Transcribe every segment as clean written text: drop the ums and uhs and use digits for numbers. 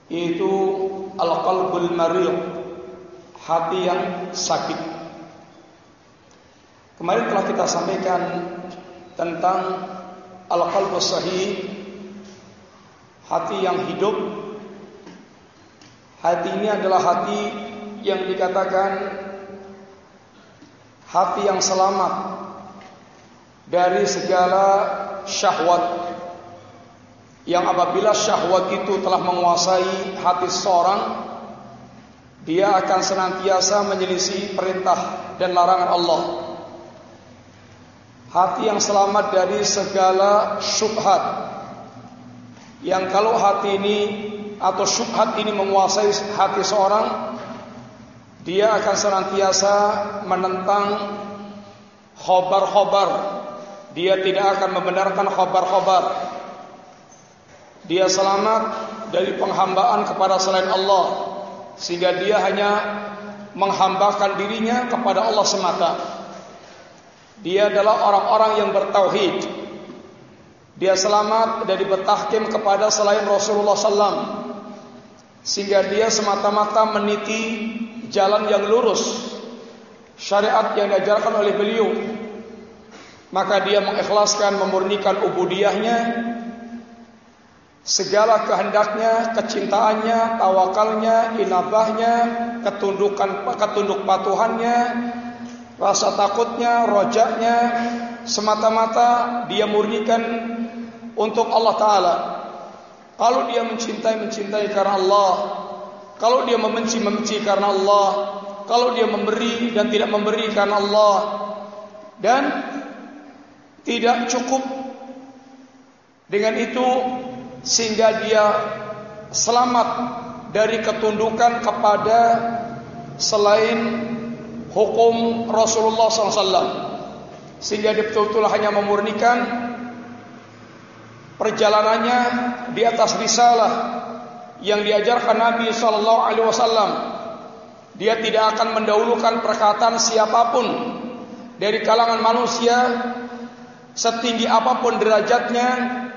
yaitu al-qalbul marid, hati yang sakit. Kemarin telah kita sampaikan tentang al-qalbus sahih, hati yang hidup. Hati ini adalah hati yang dikatakan hati yang selamat dari segala syahwat, yang apabila syahwat itu telah menguasai hati seseorang, dia akan senantiasa menyelisih perintah dan larangan Allah. Hati yang selamat dari segala syubhat, yang kalau hati ini atau syubhat ini menguasai hati seorang, dia akan senantiasa menentang khobar-khobar. Dia tidak akan membenarkan khobar-khobar. Dia selamat dari penghambaan kepada selain Allah, sehingga dia hanya menghambakan dirinya kepada Allah semata. Dia adalah orang-orang yang bertauhid. Dia selamat dari bertahkim kepada selain Rasulullah SAW, sehingga dia semata-mata meniti jalan yang lurus, syariat yang diajarkan oleh beliau. Maka dia mengikhlaskan, memurnikan ubudiyahnya, segala kehendaknya, kecintaannya, tawakalnya, inabahnya, ketunduk patuhannya, rasa takutnya, rojaknya, semata-mata dia murnikan untuk Allah Ta'ala. Kalau dia mencintai karena Allah, kalau dia membenci karena Allah, kalau dia memberi dan tidak memberi karena Allah, dan tidak cukup dengan itu sehingga dia selamat dari ketundukan kepada selain hukum Rasulullah SAW, sehingga dia betul-betul hanya memurnikan perjalanannya di atas risalah yang diajarkan Nabi SAW. Dia tidak akan mendahulukan perkataan siapapun dari kalangan manusia, setinggi apapun derajatnya,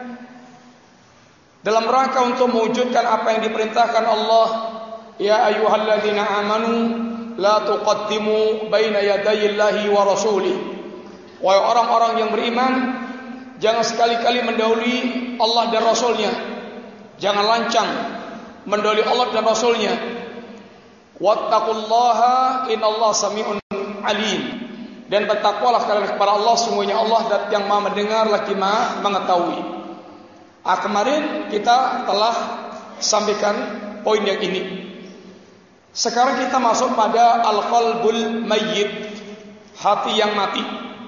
dalam rangka untuk mewujudkan apa yang diperintahkan Allah. Ya ayyuhalladzina amanu la tuqaddimu baina yadayillahi wa rasulih. Wahai orang-orang yang beriman, jangan sekali-kali mendahului Allah dan Rasulnya. Jangan lancang mendahului Allah dan Rasulnya. Wattaqullaha innallaha sami'un alim. Dan bertakwalah kalian kepada Allah, sungguhnya Allah dat yang Maha mendengar lagi Maha mengetahui. Kemarin kita telah sampaikan poin yang ini. Sekarang kita masuk pada al-qalbul mayyit, hati yang mati.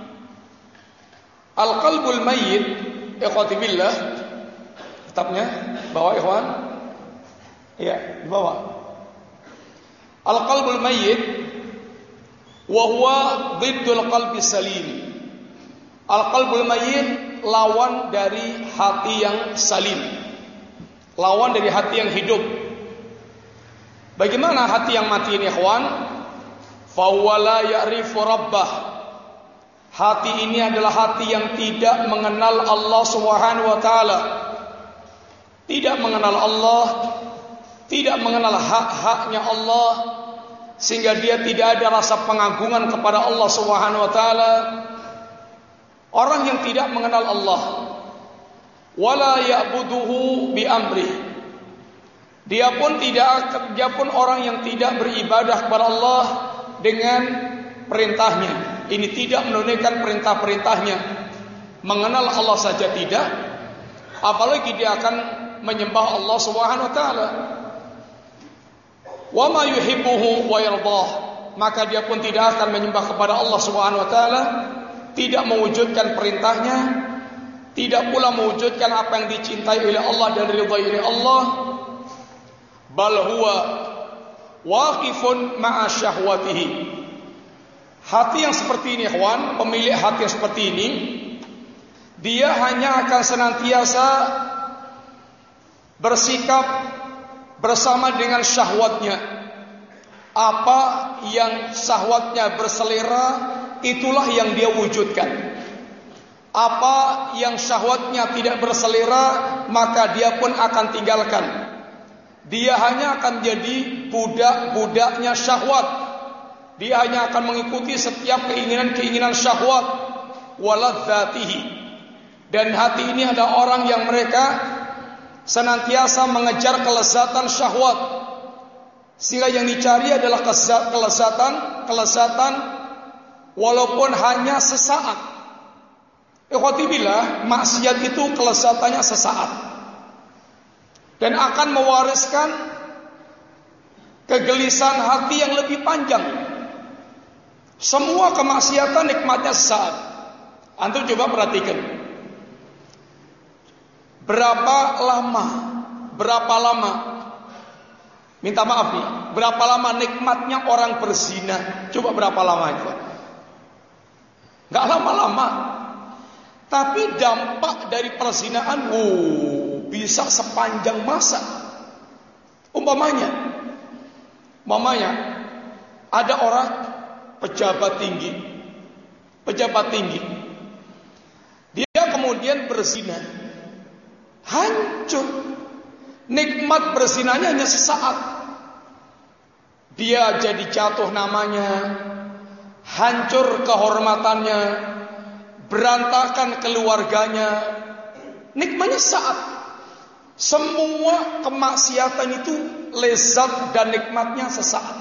Al-qalbul mayyit, ikhwati billah, kitabnya bawa ikhwan? Iya, di bawah. Al-qalbul mayyit wa huwa dhiddul qalbi salim. Al-qalbul mayyit lawan dari hati yang salim, lawan dari hati yang hidup. Bagaimana hati yang mati ini, ikhwan? Fa huwa la ya'rifu rabbah. Hati ini adalah hati yang tidak mengenal Allah Subhanahu wa taala. Tidak mengenal Allah, tidak mengenal hak-haknya Allah, sehingga dia tidak ada rasa pengagungan kepada Allah Subhanahu wa taala. Orang yang tidak mengenal Allah, wala ya'buduhu bi amri. Dia pun orang yang tidak beribadah kepada Allah dengan perintahnya. Ini tidak menunaikan perintah-perintahnya. Mengenal Allah saja tidak, apalagi dia akan menyembah Allah Subhanahu wa taala. Wa ma yuhibbuhu wa yardah. Maka dia pun tidak akan menyembah kepada Allah Subhanahu wa taala, tidak mewujudkan perintahnya, tidak pula mewujudkan apa yang dicintai oleh Allah dan ridhai oleh Allah. Bal huwa waqifun ma'a syahwatihi. Hati yang seperti ini, ikhwan, pemilik hati yang seperti ini, dia hanya akan senantiasa bersikap bersama dengan syahwatnya. Apa yang syahwatnya berselera, itulah yang dia wujudkan. Apa yang syahwatnya tidak berselera, maka dia pun akan tinggalkan. dia hanya akan menjadi budak-budaknya syahwat. Dia hanya akan mengikuti setiap keinginan-keinginan syahwat, waladzatihi. Dan hati ini ada orang yang mereka senantiasa mengejar kelezatan syahwat, sehingga yang dicari adalah kelezatan walaupun hanya sesaat. Ikhwati billah, maksiat itu kelezatannya sesaat dan akan mewariskan kegelisahan hati yang lebih panjang. Semua kemaksiatan nikmatnya sesaat. Antum coba perhatikan, berapa lama, minta maaf nih, berapa lama nikmatnya orang berzina? Coba berapa lama itu? Gak lama-lama. Tapi dampak dari perzinaan bisa sepanjang masa. Umpamanya ada orang pejabat tinggi, dia kemudian berzina, hancur. Nikmat berzinanya hanya sesaat. Dia jadi jatuh namanya, hancur kehormatannya, berantakan keluarganya. Nikmatnya sesaat. Semua kemaksiatan itu lezat dan nikmatnya sesaat.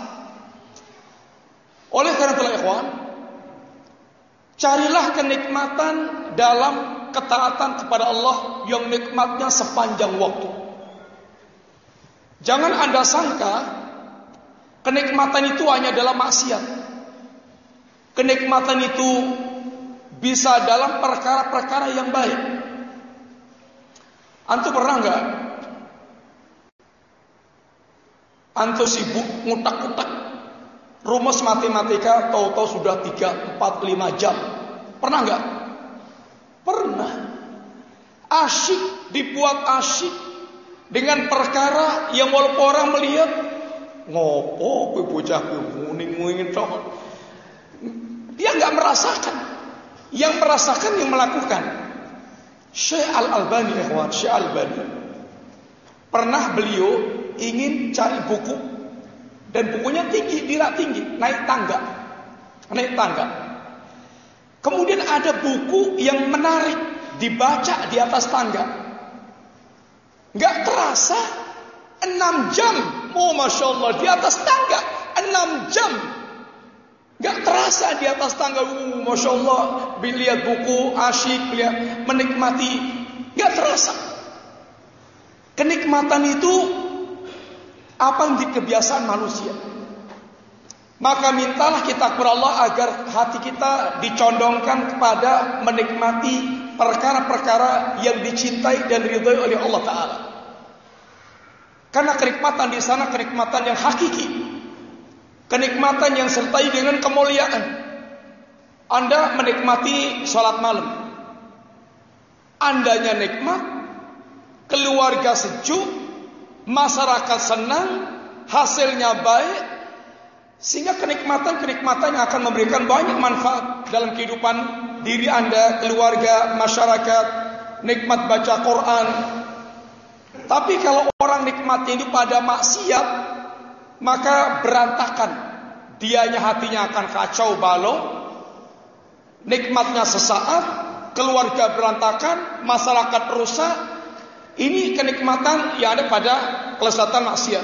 Oleh karena itulah ikhwan, carilah kenikmatan dalam ketaatan kepada Allah yang nikmatnya sepanjang waktu. Jangan Anda sangka kenikmatan itu hanya dalam maksiat. Kenikmatan itu bisa dalam perkara-perkara yang baik. Antum pernah enggak? Antum sibuk ngutak-ngutak rumus matematika, tahu-tahu sudah 3, 4, 5 jam. Pernah enggak? Pernah. Asyik, dibuat asyik dengan perkara yang walaupun orang melihat, ngopo kowe bocah kuning-kuning tok. Dia enggak merasakan. Yang merasakan yang melakukan. Syekh Al-Albani, ikhwan, Syekh Al-Albani pernah beliau ingin cari buku, dan bukunya tinggi, naik tangga. Kemudian ada buku yang menarik, dibaca di atas tangga. Gak terasa 6 jam, Masya Allah, di atas tangga 6 jam. Gak terasa di atas tangga, Masya Allah, lihat buku, asyik, menikmati. Gak terasa. Kenikmatan itu apa yang di kebiasaan manusia. Maka mintalah kita kepada Allah agar hati kita dicondongkan kepada menikmati perkara-perkara yang dicintai dan diridhai oleh Allah Ta'ala. Karena kenikmatan di sana kenikmatan yang hakiki, kenikmatan yang sertai dengan kemuliaan. Anda menikmati sholat malam, andanya nikmat, keluarga sejuk, masyarakat senang, hasilnya baik, sehingga kenikmatan-kenikmatan yang akan memberikan banyak manfaat dalam kehidupan diri Anda, keluarga, masyarakat. Nikmat baca Quran. Tapi kalau orang nikmatnya itu pada maksiat, maka berantakan. Dianya hatinya akan kacau balau, nikmatnya sesaat, keluarga berantakan, masyarakat rusak. Ini kenikmatan yang ada pada kelezatan maksiat.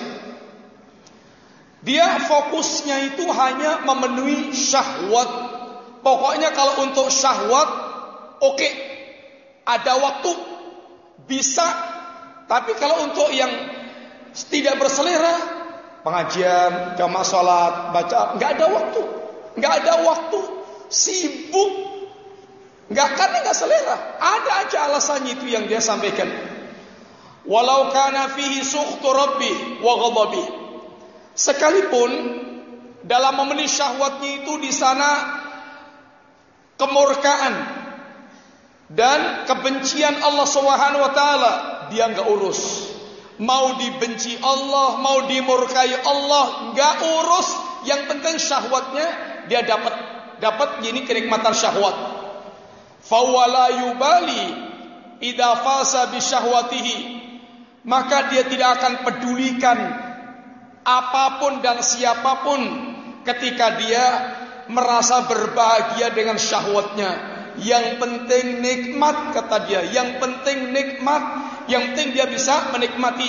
Dia fokusnya itu hanya memenuhi syahwat. Pokoknya kalau untuk syahwat, oke, ada waktu, bisa. Tapi kalau untuk yang tidak berselera, pengajian, jamaah sholat, baca, nggak ada waktu, sibuk, karena nggak selera. Ada aja alasannya itu yang dia sampaikan. Walau kana fihi sukhtu rabbi wa ghadabi. Sekalipun dalam memenuhi syahwatnya itu di sana kemurkaan dan kebencian Allah Subhanahu wa taala, dia enggak urus. Mau dibenci Allah, mau dimurkai Allah, enggak urus. Yang penting syahwatnya dia dapat ini kenikmatan syahwat. Fa wala yubali idza fasa bi syahwatihi maka dia tidak akan pedulikan apapun dan siapapun ketika dia merasa berbahagia dengan syahwatnya. Yang penting nikmat, kata dia. Yang penting nikmat. Yang penting dia bisa menikmati.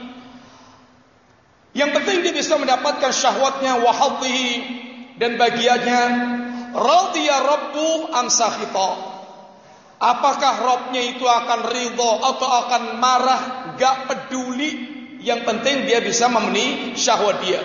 Yang penting dia bisa mendapatkan syahwatnya, wa hadhihi, dan bagiannya. Radiya rabbu am sakhita. Apakah Rabbnya itu akan ridho atau akan marah, gak peduli. Yang penting dia bisa memenuhi syahwat dia.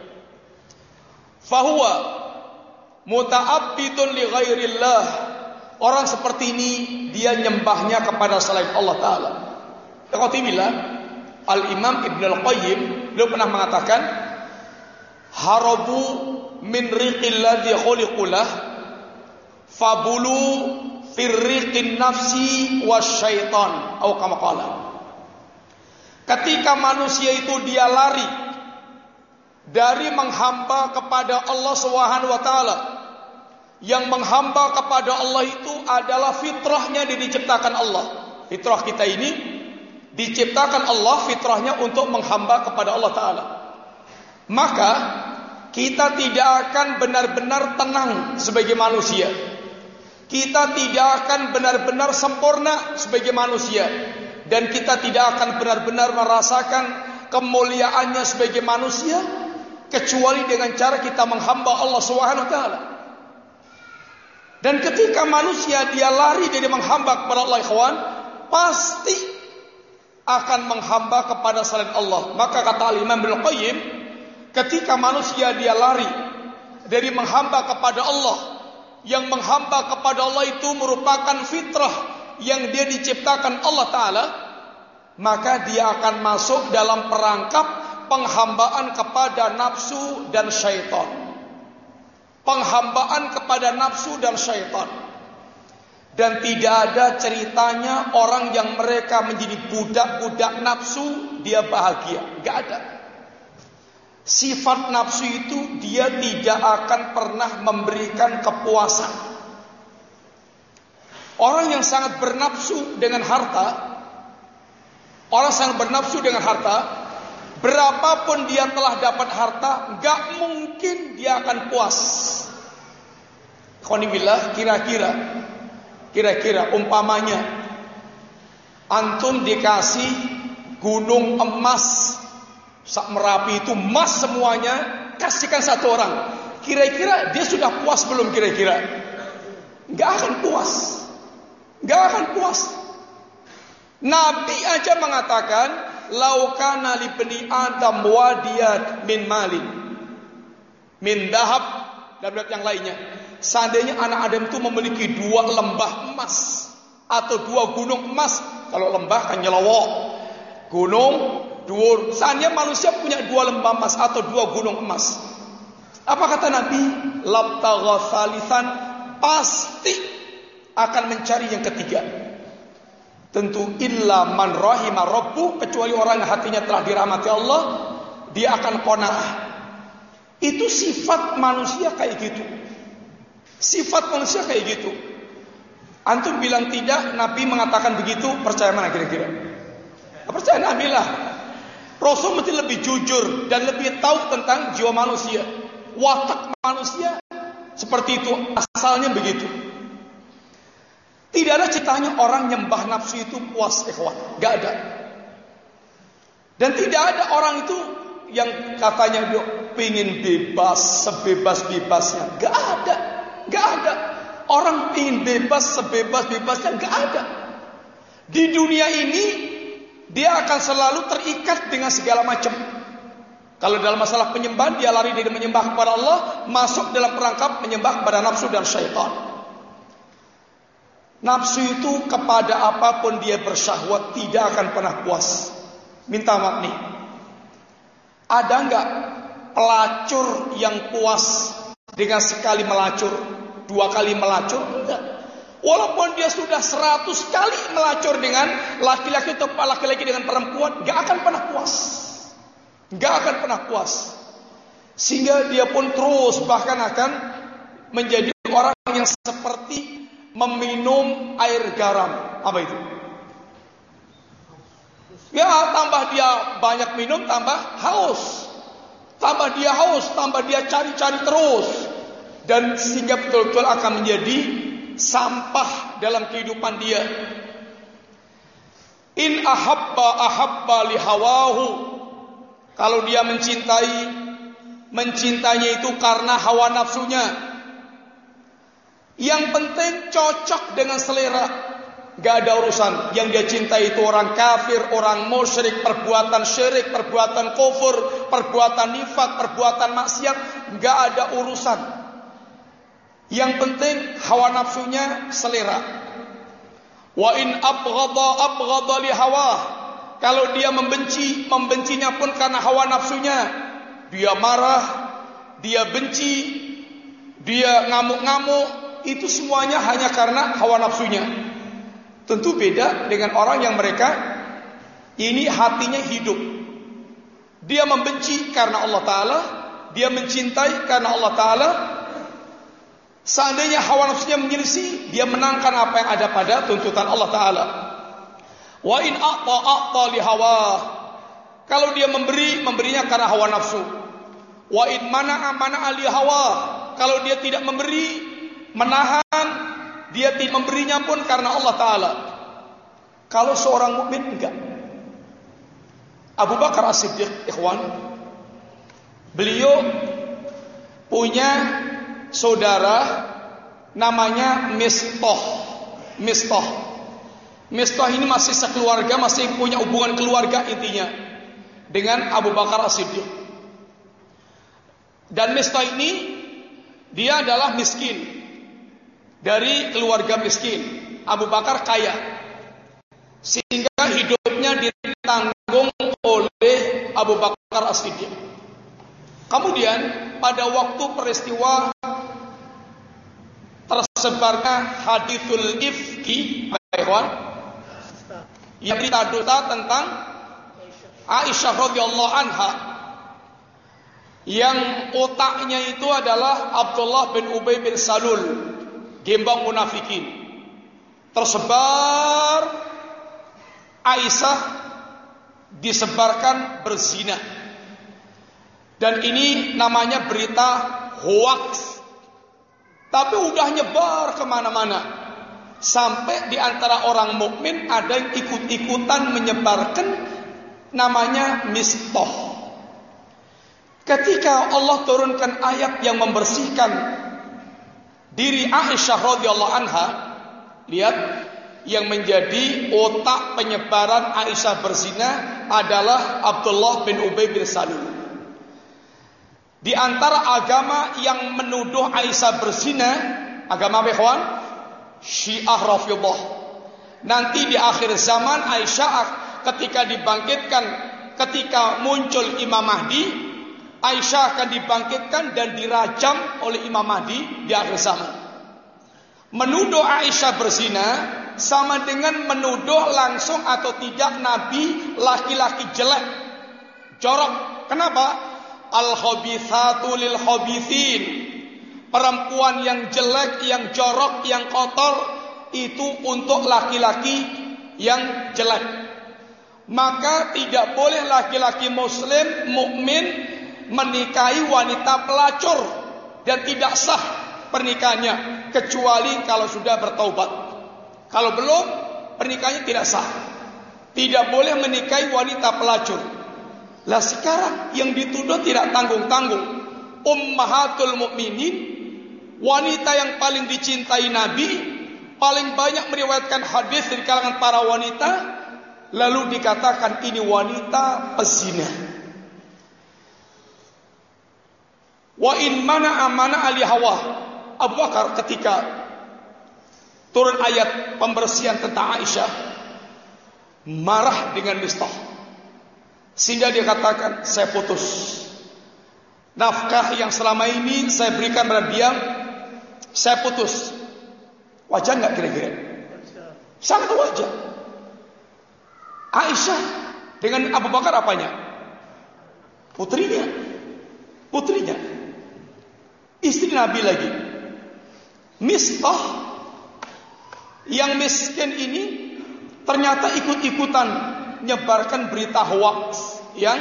Fahuwa muta'abbidun li ghairillah. Orang seperti ini dia nyembahnya kepada selain Allah Ta'ala. Qatibillah, Al-Imam Ibn Al-Qayyim, beliau pernah mengatakan, harabu min riqil ladzi khuliqulah fabulu firriqin nafsi wasyaitan, atau kama qala. Ketika manusia itu dia lari dari menghamba kepada Allah Subhanahu wa taala, yang menghamba kepada Allah itu adalah fitrahnya diciptakan Allah. Fitrah kita ini diciptakan Allah, fitrahnya untuk menghamba kepada Allah Ta'ala. Maka kita tidak akan benar-benar tenang sebagai manusia. Kita tidak akan benar-benar sempurna sebagai manusia. Dan kita tidak akan benar-benar merasakan kemuliaannya sebagai manusia kecuali dengan cara kita menghamba Allah Subhanahu wa taala. Dan ketika manusia dia lari dari menghamba kepada Allah, ikhwan, pasti akan menghamba kepada selain Allah. Maka kata Imam Ibnu Qayyim, ketika manusia dia lari dari menghamba kepada Allah, yang menghamba kepada Allah itu merupakan fitrah yang dia diciptakan Allah Ta'ala, maka dia akan masuk dalam perangkap penghambaan kepada nafsu dan syaitan. Penghambaan kepada nafsu dan syaitan. Dan tidak ada ceritanya orang yang mereka menjadi budak-budak nafsu dia bahagia. Gak ada. Sifat nafsu itu dia tidak akan pernah memberikan kepuasan. Orang yang sangat bernafsu dengan harta, berapapun dia telah dapat harta, gak mungkin dia akan puas. Qanibillah, kira-kira umpamanya antum dikasih gunung emas, sak Merapi itu emas semuanya, kasihkan satu orang, kira-kira dia sudah puas belum? Kira-kira gak akan puas. Nabi aja mengatakan, laukana li bani Adam wadiyat min malin min dahab, dan yang lainnya. Seandainya anak Adam itu memiliki 2 lembah emas atau 2 gunung emas, kalau lembah kan nyelowok, gunung dhuwur. Seandainya manusia punya 2 lembah emas atau 2 gunung emas, apa kata Nabi? Labtagha salisan, pasti akan mencari yang ketiga. Tentu illa man rahima rabbuh, kecuali orang yang hatinya telah dirahmati Allah, dia akan qanaah. Itu sifat manusia kayak gitu. Antum bilang tidak, Nabi mengatakan begitu, percaya mana kira-kira? Percaya Nabi lah. Rasul mesti lebih jujur dan lebih tahu tentang jiwa manusia. Watak manusia seperti itu, asalnya begitu. Tidak ada ceritanya orang nyembah nafsu itu puas, ikhwan. Gak ada. Dan tidak ada orang itu yang katanya dia pengen bebas, sebebas-bebasnya. Gak ada. Orang pengen bebas, sebebas-bebasnya. Gak ada. Di dunia ini dia akan selalu terikat dengan segala macam. Kalau dalam masalah penyembahan, dia lari dari menyembah kepada Allah, masuk dalam perangkap menyembah kepada nafsu dan syaitan. Nafsu itu kepada apapun dia bersyahwat tidak akan pernah puas. Minta maaf nih, ada enggak pelacur yang puas dengan sekali melacur, 2 kali melacur? Enggak. Walaupun dia sudah 100 kali melacur dengan laki-laki atau laki-laki dengan perempuan, enggak akan pernah puas. Sehingga dia pun terus bahkan akan menjadi orang yang seperti meminum air garam. Apa itu? Ya, tambah dia banyak minum, tambah haus. Tambah dia haus, tambah dia cari-cari terus. Dan sehingga betul-betul akan menjadi sampah dalam kehidupan dia. In ahabba li hawahu. Kalau dia mencintainya itu karena hawa nafsunya. Yang penting cocok dengan selera. Gak ada urusan. Yang dia cintai itu orang kafir, orang musyrik, perbuatan syirik, perbuatan kufur, perbuatan nifak, perbuatan maksiat. Gak ada urusan. Yang penting hawa nafsunya selera. Wa in abghadha li hawa. Kalau dia membencinya pun karena hawa nafsunya. Dia marah, dia benci, dia ngamuk-ngamuk. Itu semuanya hanya karena hawa nafsunya. Tentu beda dengan orang yang mereka ini hatinya hidup. Dia membenci karena Allah Ta'ala, dia mencintai karena Allah Ta'ala. Seandainya hawa nafsunya menyelisih, dia menangkan apa yang ada pada tuntutan Allah Ta'ala. Wa in a'ta li hawa. Kalau dia memberinya karena hawa nafsu. Wa in mana'a li hawa. Kalau dia tidak memberi, menahan, dia tidak memberinya pun karena Allah Ta'ala. Kalau seorang mukmin enggak. Abu Bakar As-Siddiq, ikhwan, beliau punya saudara namanya Mistah. Mistah ini masih sekeluarga, masih punya hubungan keluarga intinya dengan Abu Bakar As-Siddiq. Dan Mistah ini dia adalah miskin. Dari keluarga miskin. Abu Bakar kaya, sehingga hidupnya ditanggung oleh Abu Bakar As-Siddiq. Kemudian pada waktu peristiwa tersebarnya hadithul ifki, yang berita dusta tentang Aisyah radhiyallahu anha, yang otaknya itu adalah Abdullah bin Ubay bin Salul, gembong munafikin. Tersebar, Aisyah disebarkan berzina. Dan ini namanya berita hoax. Tapi udah nyebar kemana-mana. Sampai di antara orang mukmin ada yang ikut-ikutan menyebarkan namanya Mistah. Ketika Allah turunkan ayat yang membersihkan diri Aisyah radhiyallahu anha, lihat, yang menjadi otak penyebaran Aisyah berzina adalah Abdullah bin Ubay bin Salul. Di antara agama yang menuduh Aisyah berzina, agama apa, ikhwan? Syiah Rafidhah. Nanti di akhir zaman Aisyah ketika dibangkitkan, ketika muncul Imam Mahdi, Aisyah akan dibangkitkan dan dirajam oleh Imam Mahdi di akhir zaman. Menuduh Aisyah berzina sama dengan menuduh langsung atau tidak Nabi laki-laki jelek, jorok. Kenapa? Al-khabithatu lil khabithin. Perempuan yang jelek, yang jorok, yang kotor itu untuk laki-laki yang jelek. Maka tidak boleh laki-laki muslim mukmin menikahi wanita pelacur, dan tidak sah pernikahannya kecuali kalau sudah bertaubat. Kalau belum, pernikahannya tidak sah. Tidak boleh menikahi wanita pelacur. Lah sekarang yang dituduh tidak tanggung-tanggung, ummahatul mukminin, wanita yang paling dicintai Nabi, paling banyak meriwayatkan hadis dari kalangan para wanita, lalu dikatakan ini wanita pezina. Wa in mana ali hawa. Abu Bakar ketika turun ayat pembersihan tentang Aisyah, marah dengan Mistah, sehingga dia katakan, saya putus. Nafkah yang selama ini saya berikan pada dia, saya putus. Wajar nggak kira-kira? Sangat wajar. Aisyah dengan Abu Bakar apanya? Putrinya. Istri Nabi lagi. Mistah yang miskin ini ternyata ikut-ikutan menyebarkan berita hoax yang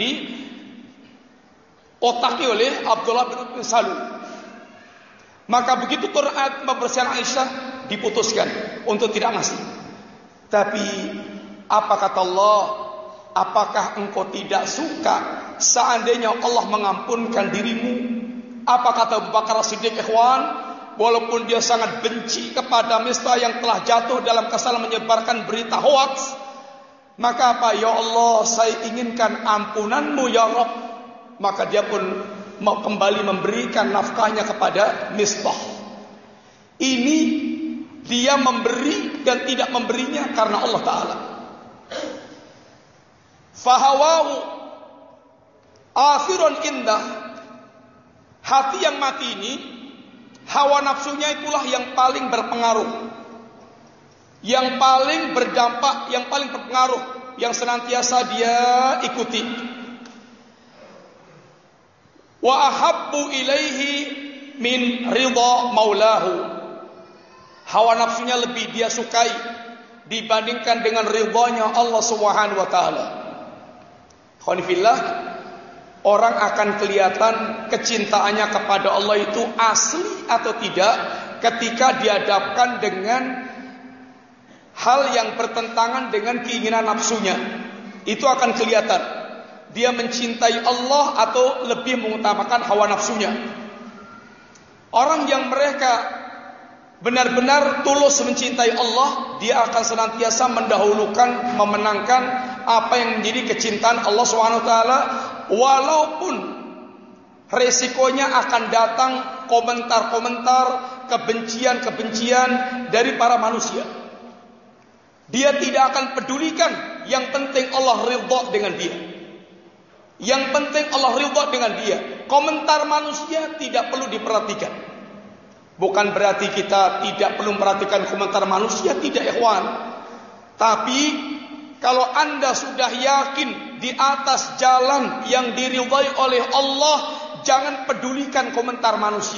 diotaki oleh Abdullah bin Salul. Maka begitu turun ayat pembersihan Aisyah, diputuskan untuk tidak ngasih. Tapi apa kata Allah? Apakah engkau tidak suka seandainya Allah mengampunkan dirimu? Apa kata Abu Bakar As-Siddiq, ikhwan? Walaupun dia sangat benci kepada Mistah yang telah jatuh dalam kesalahan menyebarkan berita hoax, maka apa? Ya Allah, saya inginkan ampunanmu ya Rabb. Maka dia pun mau kembali memberikan nafkahnya kepada Mistah. Ini dia memberi dan tidak memberinya karena Allah Ta'ala. Fahawahu akhirun indah. Hati yang mati ini, hawa nafsunya itulah yang paling berpengaruh, yang paling berdampak, yang paling berpengaruh, yang senantiasa dia ikuti. Wa ahabbu ilaihi min ridha maulahu. Hawa nafsunya lebih dia sukai dibandingkan dengan ridhanya Allah Subhanahu wa taala. Khonifillah, orang akan kelihatan kecintaannya kepada Allah itu asli atau tidak ketika dihadapkan dengan hal yang bertentangan dengan keinginan nafsunya. Itu akan kelihatan dia mencintai Allah atau lebih mengutamakan hawa nafsunya. Orang yang mereka benar-benar tulus mencintai Allah, dia akan senantiasa mendahulukan, memenangkan apa yang menjadi kecintaan Allah SWT, walaupun resikonya akan datang komentar-komentar, kebencian-kebencian dari para manusia. Dia tidak akan pedulikan, yang penting Allah ridha dengan dia. Yang penting Allah ridha dengan dia. Komentar manusia tidak perlu diperhatikan. Bukan berarti kita tidak perlu memperhatikan komentar manusia, tidak ikhwan. Tapi kalau Anda sudah yakin di atas jalan yang diridhai oleh Allah, jangan pedulikan komentar manusia.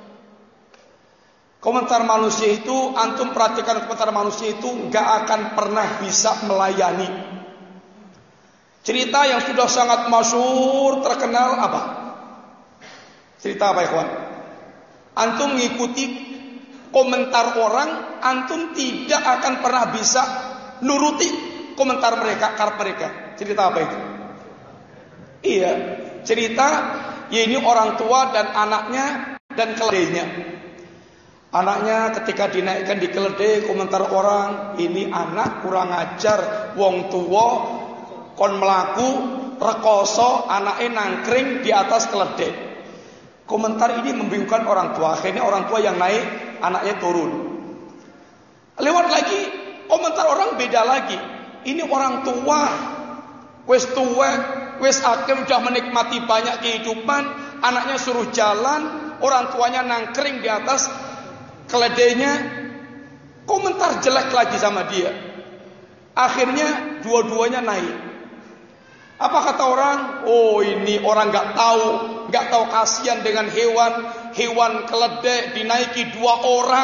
Komentar manusia itu, antum perhatikan komentar manusia itu gak akan pernah bisa melayani. Cerita yang sudah sangat masyhur, terkenal apa? Cerita apa ikhwan? Antum mengikuti komentar orang, antum tidak akan pernah bisa nuruti komentar mereka, karena mereka. Cerita apa itu? Iya, cerita ya ini orang tua dan anaknya dan keledainya. Anaknya ketika dinaikkan di keledai, komentar orang, ini anak kurang ajar, wong tua kon melaku rekoso, anaknya nangkring di atas keledai. Komentar ini membingungkan orang tua. Akhirnya orang tua yang naik, anaknya turun. Lewat lagi, komentar orang beda lagi. Ini orang tua, wes tua, wes akhir sudah menikmati banyak kehidupan, anaknya suruh jalan, orang tuanya nangkring di atas keledainya. Komentar jelek lagi sama dia. Akhirnya dua-duanya naik. Apa kata orang? Oh, ini orang gak tahu kasihan dengan hewan keledai dinaiki 2 orang.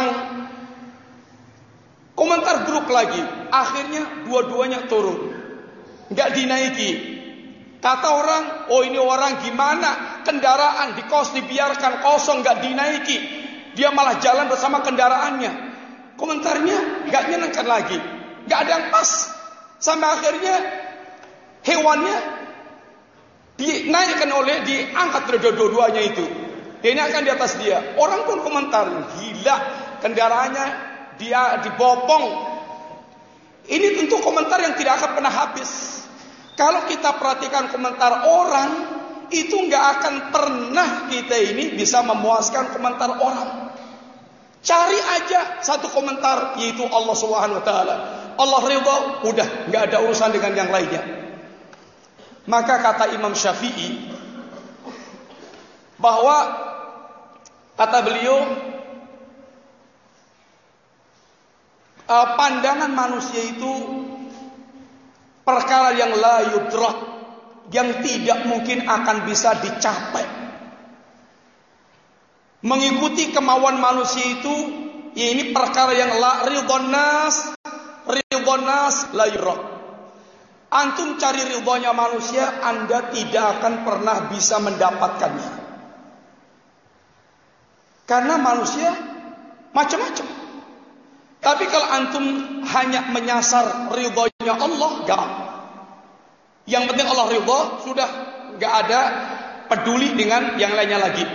Komentar buruk lagi. Akhirnya dua-duanya turun, gak dinaiki. Kata orang, oh ini orang gimana? Kendaraan dibiarkan kosong, gak dinaiki. Dia malah jalan bersama kendaraannya. Komentarnya gak nyenangkan lagi, gak ada yang pas. Sampai akhirnya hewannya dinaikkan diangkat dua-duanya itu. Dinaikkan di atas dia. Orang pun komentar, gila, kendaraannya dia dibopong. Ini tentu komentar yang tidak akan pernah habis. Kalau kita perhatikan komentar orang, itu nggak akan pernah kita ini bisa memuaskan komentar orang. Cari aja satu komentar, yaitu Allah Subhanahu wa taala. Allah ridha, udah nggak ada urusan dengan yang lainnya. Maka kata Imam Syafi'i bahwa kata beliau, pandangan manusia itu perkara yang la yudrak, yang tidak mungkin akan bisa dicapai. Mengikuti kemauan manusia itu, ya ini perkara yang la ridhon nas la yudrak. Antum cari ridhonya manusia, Anda tidak akan pernah bisa mendapatkannya. Karena manusia macam-macam. Tapi kalau antum hanya menyasar ridhonya Allah, enggak. Yang penting Allah ridho, sudah, enggak ada peduli dengan yang lainnya lagi.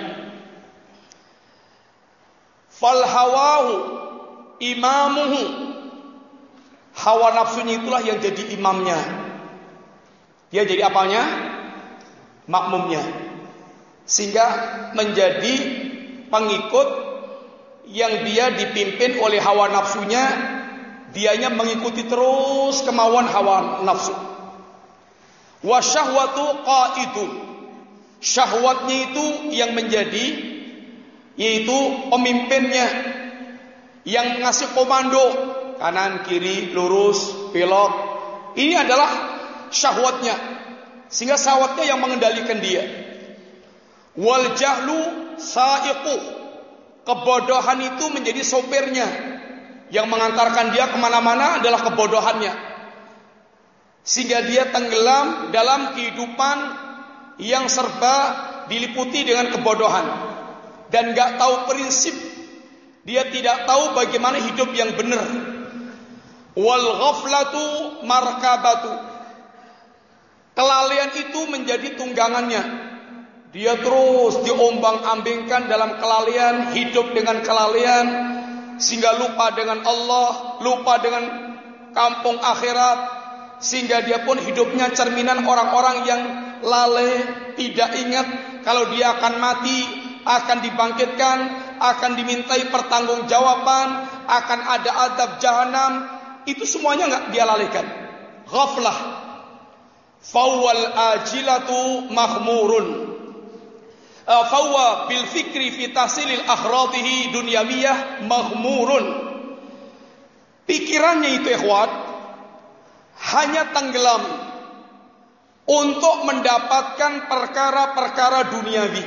Fal hawahu imamuhu. Hawa nafsunya itulah yang jadi imamnya. Dia jadi apanya? Makmumnya. Sehingga menjadi pengikut yang dia dipimpin oleh hawa nafsunya. Dianya mengikuti terus kemauan hawa nafsu. Wa syahwatu qaidu. Syahwatnya itu yang menjadi, yaitu pemimpinnya, yang ngasih komando. Kanan, kiri, lurus, belok. Ini adalah syahwatnya. Sehingga syahwatnya yang mengendalikan dia. Wal jahlu sa'iqu. Kebodohan itu menjadi sopirnya. Yang mengantarkan dia kemana-mana adalah kebodohannya. Sehingga dia tenggelam dalam kehidupan yang serba diliputi dengan kebodohan. Dan gak tahu prinsip. Dia tidak tahu bagaimana hidup yang benar. Wal ghaflatu markabatu. Kelalaian itu menjadi tunggangannya. Dia terus diombang-ambingkan dalam kelalaian, hidup dengan kelalaian, sehingga lupa dengan Allah, lupa dengan kampung akhirat, sehingga dia pun hidupnya cerminan orang-orang yang lalai, tidak ingat kalau dia akan mati, akan dibangkitkan, akan dimintai pertanggungjawaban, akan ada azab jahanam. Itu semuanya enggak dia lalaikan. Ghaflah. Fawwal ajilatu mahmurun. Fawwa bil fikri fi tahsilil akhratihi dunyawiyah mahmurun. Pikirannya itu ikhwan hanya tenggelam untuk mendapatkan perkara-perkara duniawi.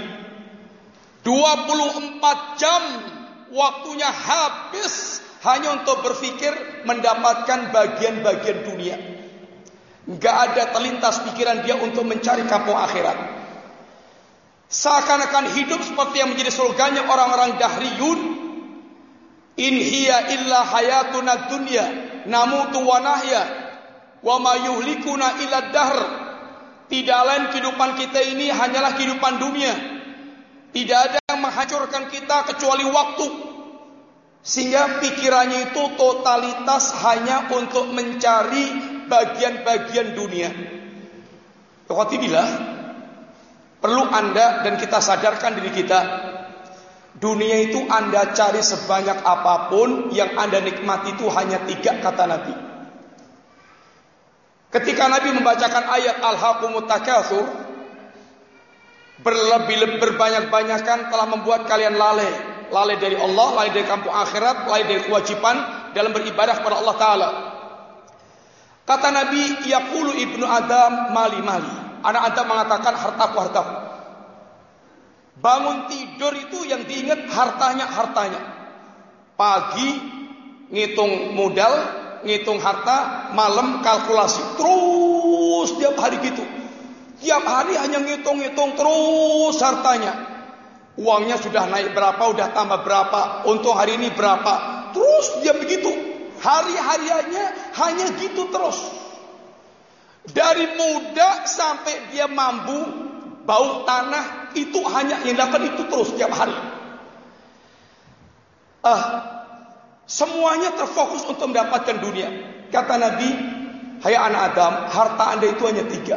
24 jam waktunya habis hanya untuk berpikir mendapatkan bagian-bagian dunia. Enggak ada terlintas pikiran dia untuk mencari kampung akhirat. Seakan-akan hidup seperti yang menjadi slogannya orang-orang dahriyun. In hiya illa hayatuna dunya namutu wa nahya wa ma yuhlikuna illa dahr. Tidak lain kehidupan kita ini hanyalah kehidupan dunia. Tidak ada yang menghancurkan kita kecuali waktu. Sehingga pikirannya itu totalitas hanya untuk mencari bagian-bagian dunia. Alhamdulillah, perlu Anda dan kita sadarkan diri kita. Dunia itu Anda cari sebanyak apapun, yang Anda nikmati itu hanya 3 kata Nabi. Ketika Nabi membacakan ayat Alhaqumut Takatsur, berbanyak-banyakan telah membuat kalian lalai. Lalai dari Allah, lalai dari kampung akhirat, lalai dari kewajiban dalam beribadah kepada Allah Ta'ala. Kata Nabi, yaqulu ibnu Adam mali mali. Anak Adam mengatakan hartaku hartaku. Bangun tidur itu yang diingat hartanya hartanya. Pagi ngitung modal, ngitung harta, malam kalkulasi. Terus tiap hari gitu. Tiap hari hanya ngitung-ngitung terus hartanya. Uangnya sudah naik berapa, udah tambah berapa, untung hari ini berapa. Terus dia begitu. Hari-hariannya hanya gitu terus. Dari muda sampai dia mampu, bau tanah, itu hanya yang dapat itu terus tiap hari. Semuanya terfokus untuk mendapatkan dunia. Kata Nabi, hai anak Adam, harta Anda itu hanya 3.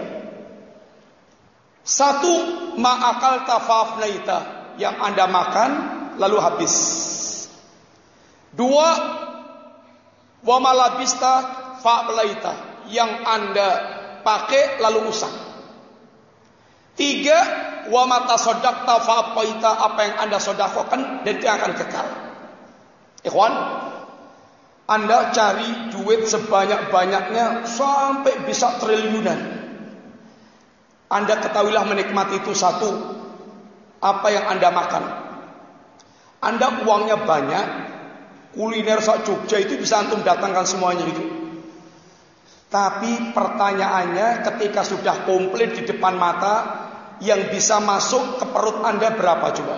1, ma'akal tafafnaita, yang Anda makan lalu habis. 2, wa malabista fa'blaita, yang Anda pakai lalu rusak. 3, wa mata sodakta fa'apaita, apa yang Anda sodakokan dan itu akan kekal. Ikhwan, Anda cari duit sebanyak-banyaknya sampai bisa triliunan. Anda ketahuilah menikmati itu 1, apa yang Anda makan. Anda uangnya banyak, kuliner sak Jogja itu bisa antum datangkan semuanya itu. Tapi pertanyaannya, ketika sudah komplit di depan mata, yang bisa masuk ke perut Anda berapa coba?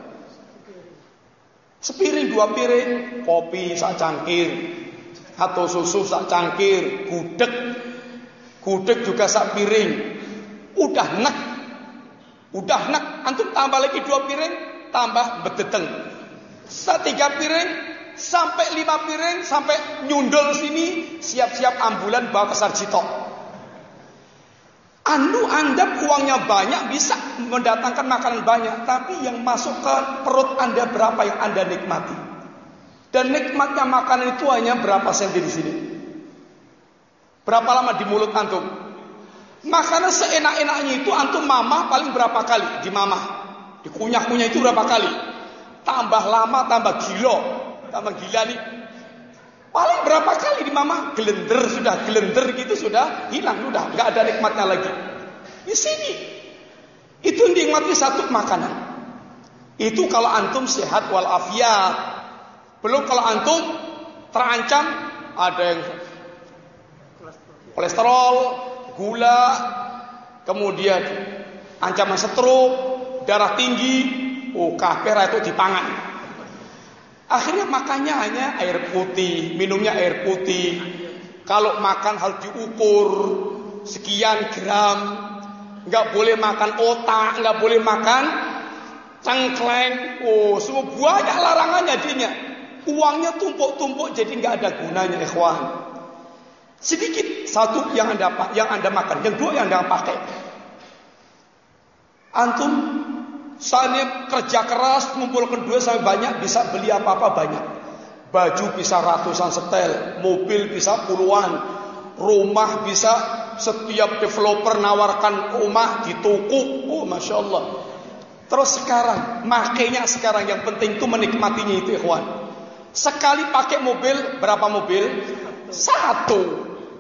Sepiring, 2 piring, kopi sak cangkir, atau susu sak cangkir, gudeg juga sak piring. Udah nek. Antum tambah lagi 2 piring, tambah bedeteng. 3 piring sampai 5 piring, sampai nyundul sini, siap-siap ambulan bawa ke Sarjito. Anda anggap uangnya banyak, bisa mendatangkan makanan banyak, tapi yang masuk ke perut Anda berapa yang Anda nikmati? Dan nikmatnya makanan itu hanya berapa senti di sini? Berapa lama di mulut antum? Makanan seenak-enaknya itu antum mamah paling berapa kali di mamah? Dikunyah-kunyah itu berapa kali? Tambah lama tambah gila nih. Paling berapa kali di mamah? Gelender gitu sudah hilang, udah nggak ada nikmatnya lagi. Di sini itu nikmatnya satu makanan. Itu kalau antum sehat walafiat. Belum kalau antum terancam ada yang kolesterol, gula, kemudian ancaman stroke, darah tinggi, kabeh itu dipangan. Akhirnya makannya hanya air putih, minumnya air putih. Kalau makan harus diukur sekian gram. Nggak boleh makan otak, nggak boleh makan cengkleng. Semua banyak larangannya jadinya. Uangnya tumpuk-tumpuk jadi nggak ada gunanya, ikhwan. Sedikit satu yang anda makan, yang dua yang anda pakai. Antum saatnya kerja keras, mengumpulkan duit sampai banyak, bisa beli apa-apa banyak. Baju bisa ratusan setel, mobil bisa puluhan, rumah bisa setiap developer nawarkan rumah di toko. Masya Allah. Terus sekarang, makanya sekarang yang penting itu menikmatinya itu, ikhwan. Sekali pakai mobil, berapa mobil? Satu.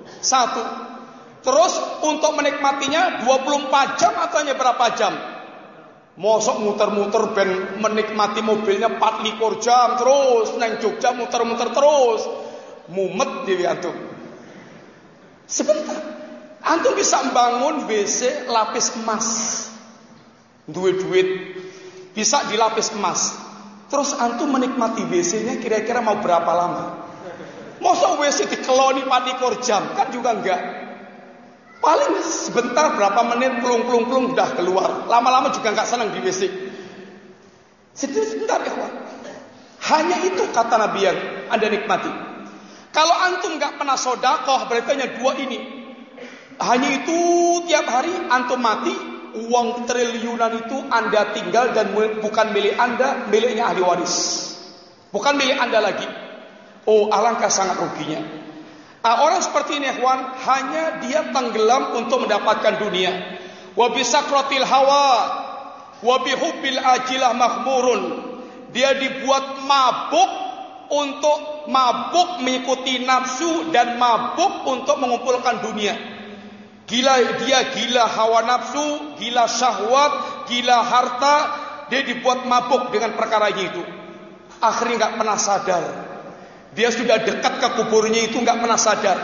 Terus untuk menikmatinya 24 jam atau hanya berapa jam? Mosok muter-muter ben menikmati mobilnya 24 jam terus nang Jogja muter-muter terus. Mumet dewe antum. Sebentar. Antum bisa membangun WC lapis emas. Duit bisa dilapis emas. Terus antum menikmati WC-nya kira-kira mau berapa lama? Mosok WC dikeloni 24 jam kan juga enggak. Paling sebentar berapa menit plung udah keluar. Lama-lama juga enggak senang di WC. Sebentar ikhwan. Hanya itu kata Nabi yang Anda nikmati. Kalau antum enggak pernah sedekah berarti hanya dua ini. Hanya itu tiap hari antum mati, uang triliunan itu Anda tinggal dan bukan milik Anda, miliknya ahli waris. Bukan milik Anda lagi. Alangkah sangat ruginya. Orang seperti ini ikhwan, hanya dia tenggelam untuk mendapatkan dunia. Wa bisakratil hawa wa bihubbil ajilah makhmurun. Dia dibuat mabuk untuk mabuk mengikuti nafsu dan mabuk untuk mengumpulkan dunia. Gila hawa nafsu, gila syahwat, gila harta, dia dibuat mabuk dengan perkaranya itu. Akhirnya enggak pernah sadar. Dia sudah dekat ke kuburnya itu enggak pernah sadar.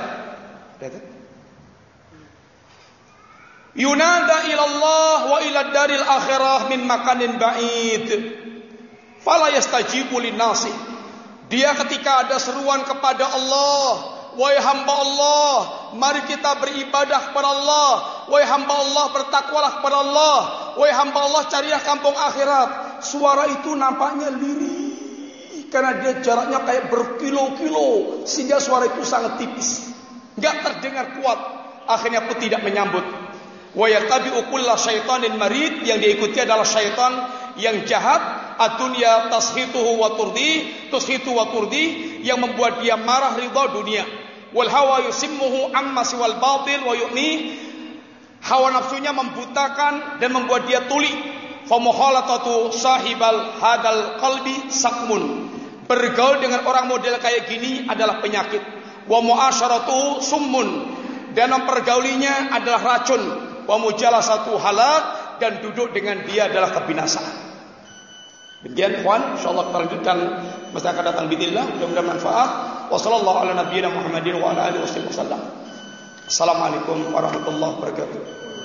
Yunada ilallah wa ila daril akhirah min makanin ba'id. Fala yastajibu linnasi. Dia ketika ada seruan kepada Allah, wahai hamba Allah, mari kita beribadah kepada Allah. Wahai hamba Allah, bertakwalah kepada Allah. Wahai hamba Allah, carilah kampung akhirat. Suara itu nampaknya lirih karena dia jaraknya kayak berkilo-kilo, sehingga suara itu sangat tipis, enggak terdengar kuat. Akhirnya pun tidak menyambut. Wa yatabi'u kulla syaitanin marid, yang diikuti adalah syaitan yang jahat. Ad-dunya tashitu wa turdi, yang membuat dia marah ridha dunia. Wal hawa yusimmuhu amma siwal batil wa yu'mi. Hawa nafsunya membutakan dan membuat dia tuli. Fa mukhalatatu sahibal hadal qalbi sakmun. Bergaul dengan orang model kayak gini adalah penyakit. Wa mu'asyaratu summun, dan mempergaulinya adalah racun. Wa mujalasatu halak, dan duduk dengan dia adalah kebinasaan. Demikian ikhwan, insyaallah kita lanjutkan masa akan datang bismillah, mudah-mudahan manfaat. Wassallallahu ala nabiyyina Muhammadin wa ala alihi wasallam. Assalamualaikum warahmatullahi wabarakatuh.